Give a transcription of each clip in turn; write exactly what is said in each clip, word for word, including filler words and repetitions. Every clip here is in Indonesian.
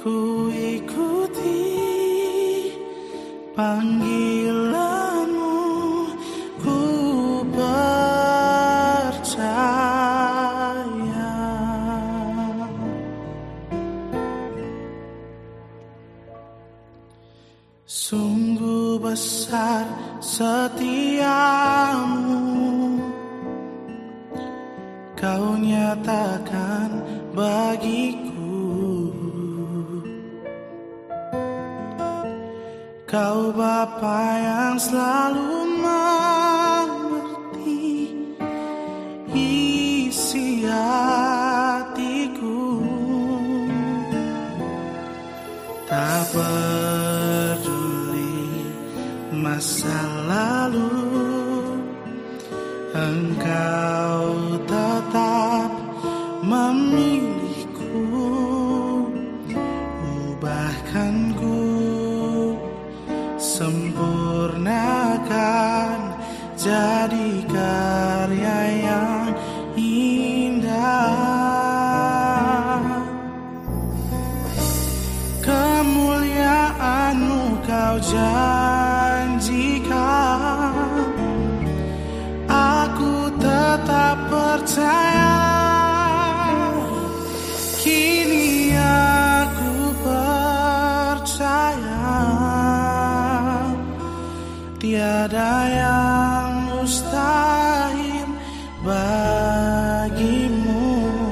ku ikuti panggilanmu, ku percaya. Sungguh besar setiamu, kau nyatakan bagiku. Kau Bapa yang selalu mengerti isi hatiku. Tak peduli masa lalu, Engkau tetap memilihku. Ubahkanku, sempurnakan jadi karya yang indah. Kemuliaan-Mu Kau janjikan, aku tetap percaya. Kini aku percaya, tiada yang mustahil bagimu.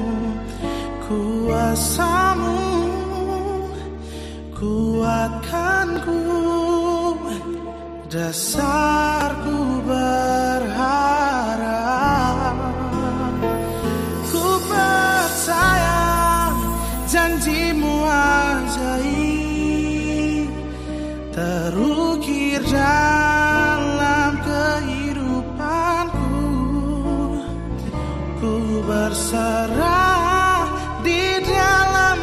Kuasa-Mu kuatkanku, dasarku berharap. Ku percaya janji-Mu ajaib terukir dalam kehidupanku. Ku berserah di dalam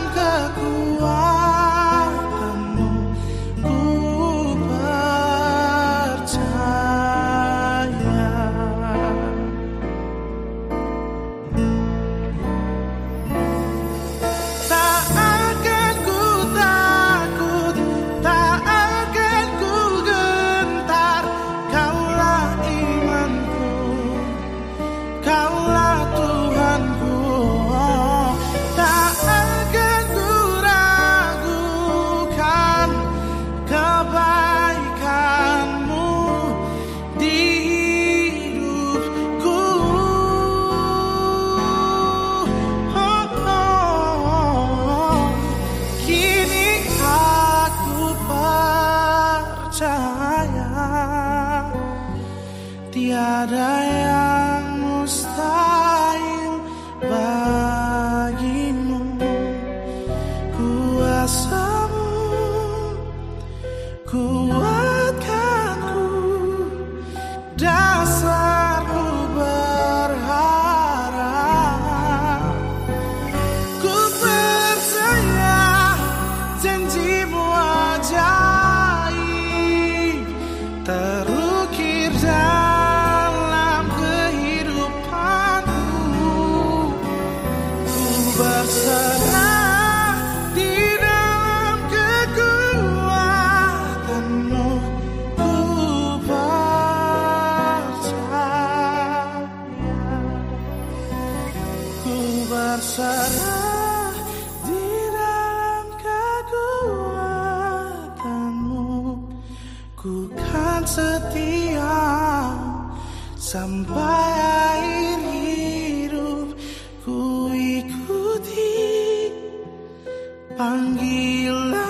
kekuatan-Mu. Ku percaya. Tak akan ku takut, tak akan ku gentar. Kaulah imanku, Kaulah Tuhanku. Tak akan ku ragukan kebaikan-Mu di hidupku. Oh, oh. Kini aku percaya, tiada yang mustahil bagimu. Kuasa-Mu kuatkanku, dasarku berharap. Ku percaya janji-Mu ajaib terukir dalam kehidupanku. Ku berserah di dalam kekuatan-Mu. Ku percaya, ku berserah di dalam kekuatan-Mu. Ku kan setia sampai akhir hidup. Ku ikuti panggilan